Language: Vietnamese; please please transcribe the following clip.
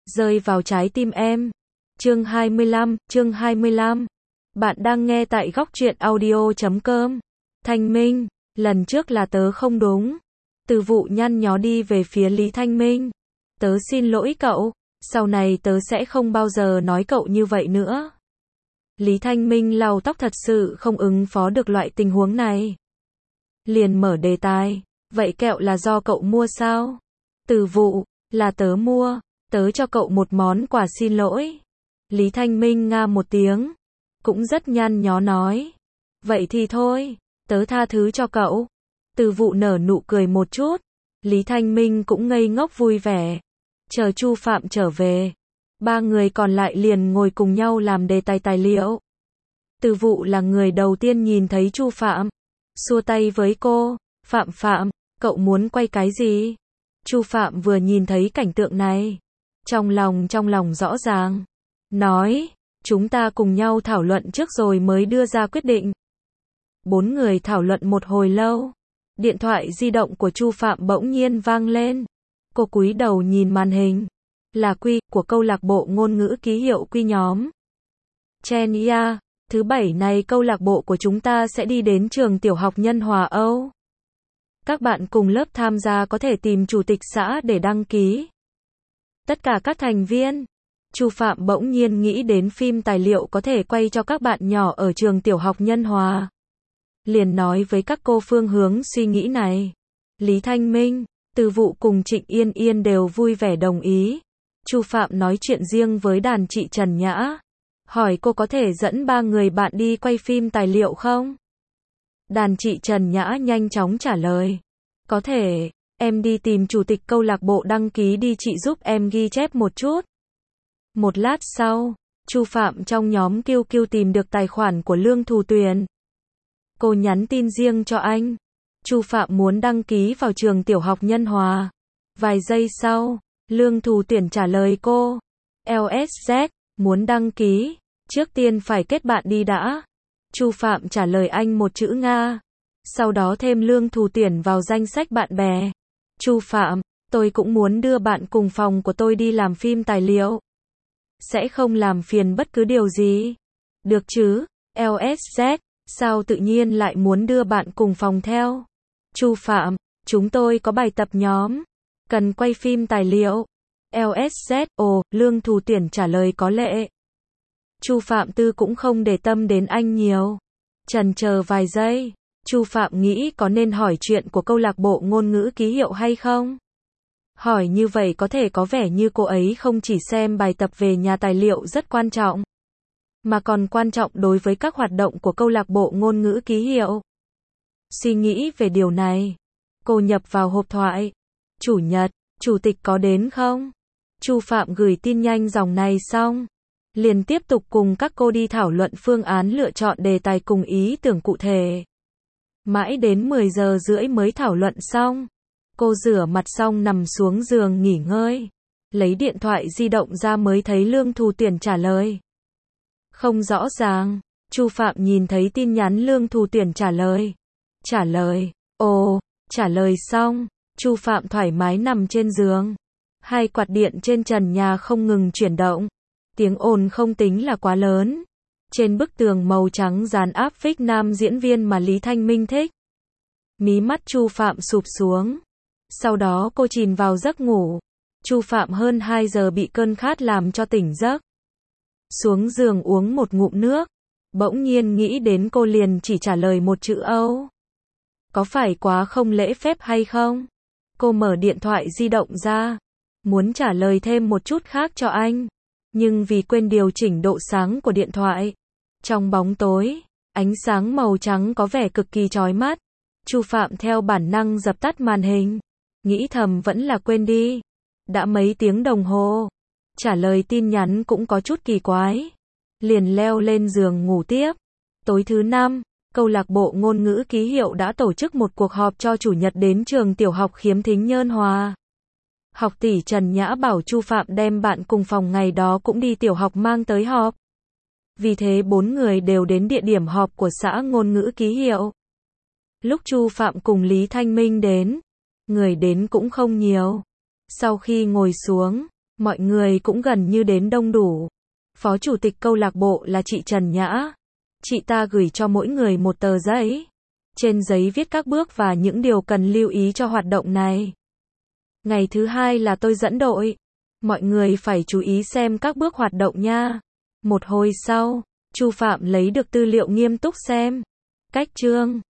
rơi vào trái tim em. Chương 25. Bạn đang nghe tại góc truyện audio.com. Thanh Minh, lần trước là tớ không đúng. Từ Vụ nhăn nhó đi về phía Lý Thanh Minh. Tớ xin lỗi cậu, sau này tớ sẽ không bao giờ nói cậu như vậy nữa. Lý Thanh Minh lau tóc, thật sự không ứng phó được loại tình huống này. Liền mở đề tài, vậy kẹo là do cậu mua sao? Từ Vụ, là tớ mua, tớ cho cậu một món quà xin lỗi. Lý Thanh Minh nga một tiếng, cũng rất nhăn nhó nói. Vậy thì thôi, tớ tha thứ cho cậu. Từ Vụ nở nụ cười một chút, Lý Thanh Minh cũng ngây ngốc vui vẻ. Chờ Chu Phạm trở về, ba người còn lại liền ngồi cùng nhau làm đề tài tài liệu. Từ Vụ là người đầu tiên nhìn thấy Chu Phạm, xua tay với cô, Phạm, cậu muốn quay cái gì? Chu Phạm vừa nhìn thấy cảnh tượng này, trong lòng rõ ràng, nói, chúng ta cùng nhau thảo luận trước rồi mới đưa ra quyết định. Bốn người thảo luận một hồi lâu, điện thoại di động của Chu Phạm bỗng nhiên vang lên. Cô cúi đầu nhìn màn hình, là Quy của câu lạc bộ ngôn ngữ ký hiệu Quy nhóm. Chen ya, thứ bảy này câu lạc bộ của chúng ta sẽ đi đến trường tiểu học Nhân Hòa Âu. Các bạn cùng lớp tham gia có thể tìm chủ tịch xã để đăng ký. Tất cả các thành viên. Chu Phạm bỗng nhiên nghĩ đến phim tài liệu có thể quay cho các bạn nhỏ ở trường tiểu học Nhân Hòa. Liền nói với các cô phương hướng suy nghĩ này. Lý Thanh Minh, Từ Vụ cùng Trịnh Yên Yên đều vui vẻ đồng ý. Chu Phạm nói chuyện riêng với đàn chị Trần Nhã, hỏi cô có thể dẫn ba người bạn đi quay phim tài liệu không? Đàn chị Trần Nhã nhanh chóng trả lời. Có thể, em đi tìm chủ tịch câu lạc bộ đăng ký đi, chị giúp em ghi chép một chút. Một lát sau, Chu Phạm trong nhóm QQ tìm được tài khoản của Lương Thù Tuyền. Cô nhắn tin riêng cho anh. Chu Phạm muốn đăng ký vào trường tiểu học Nhân Hòa. Vài giây sau, Lương Thù Tuyền trả lời cô. LSZ, muốn đăng ký, trước tiên phải kết bạn đi đã. Chu Phạm trả lời anh một chữ Nga. Sau đó thêm Lương Thù Tuyền vào danh sách bạn bè. Chu Phạm, tôi cũng muốn đưa bạn cùng phòng của tôi đi làm phim tài liệu. Sẽ không làm phiền bất cứ điều gì. Được chứ, LSZ, sao tự nhiên lại muốn đưa bạn cùng phòng theo? Chu Phạm, chúng tôi có bài tập nhóm, cần quay phim tài liệu. LSZ, ồ, Lương Thù Tuyền trả lời có lệ. Chu Phạm Tư cũng không để tâm đến anh nhiều. Chần chờ vài giây, Chu Phạm nghĩ có nên hỏi chuyện của câu lạc bộ ngôn ngữ ký hiệu hay không? Hỏi như vậy có thể có vẻ như cô ấy không chỉ xem bài tập về nhà tài liệu rất quan trọng, mà còn quan trọng đối với các hoạt động của câu lạc bộ ngôn ngữ ký hiệu. Suy nghĩ về điều này, cô nhập vào hộp thoại. Chủ nhật, chủ tịch có đến không? Chu Phạm gửi tin nhanh dòng này xong, liền tiếp tục cùng các cô đi thảo luận phương án lựa chọn đề tài cùng ý tưởng cụ thể. Mãi đến 10 giờ rưỡi mới thảo luận xong. Cô rửa mặt xong nằm xuống giường nghỉ ngơi. Lấy điện thoại di động ra mới thấy Lương Thù Tuyền trả lời. Không rõ ràng. Chu Phạm nhìn thấy tin nhắn Lương Thù Tuyền trả lời. Ồ, trả lời xong. Chu Phạm thoải mái nằm trên giường. Hai quạt điện trên trần nhà không ngừng chuyển động. Tiếng ồn không tính là quá lớn. Trên bức tường màu trắng dán áp phích nam diễn viên mà Lý Thanh Minh thích. Mí mắt Chu Phạm sụp xuống. Sau đó cô chìm vào giấc ngủ. Chu Phạm hơn 2 giờ bị cơn khát làm cho tỉnh giấc. Xuống giường uống một ngụm nước. Bỗng nhiên nghĩ đến cô liền chỉ trả lời một chữ Âu. Có phải quá không lễ phép hay không? Cô mở điện thoại di động ra. Muốn trả lời thêm một chút khác cho anh. Nhưng vì quên điều chỉnh độ sáng của điện thoại. Trong bóng tối, ánh sáng màu trắng có vẻ cực kỳ chói mắt. Chu Phạm theo bản năng dập tắt màn hình. Nghĩ thầm vẫn là quên đi. Đã mấy tiếng đồng hồ. Trả lời tin nhắn cũng có chút kỳ quái. Liền leo lên giường ngủ tiếp. Tối thứ 5, câu lạc bộ ngôn ngữ ký hiệu đã tổ chức một cuộc họp cho chủ nhật đến trường tiểu học Khiếm Thính Nhân Hòa. Học tỷ Trần Nhã bảo Chu Phạm đem bạn cùng phòng ngày đó cũng đi tiểu học mang tới họp. Vì thế 4 người đều đến địa điểm họp của xã ngôn ngữ ký hiệu. Lúc Chu Phạm cùng Lý Thanh Minh đến, người đến cũng không nhiều. Sau khi ngồi xuống, Mọi người cũng gần như đến đông đủ. Phó chủ tịch câu lạc bộ là chị Trần Nhã. Chị ta gửi cho mỗi người một tờ giấy. Trên giấy viết các bước và những điều cần lưu ý cho hoạt động này. Ngày thứ hai là tôi dẫn đội. Mọi người phải chú ý xem các bước hoạt động nha. Một hồi sau, Chu Phạm lấy được tư liệu nghiêm túc xem. Cách chương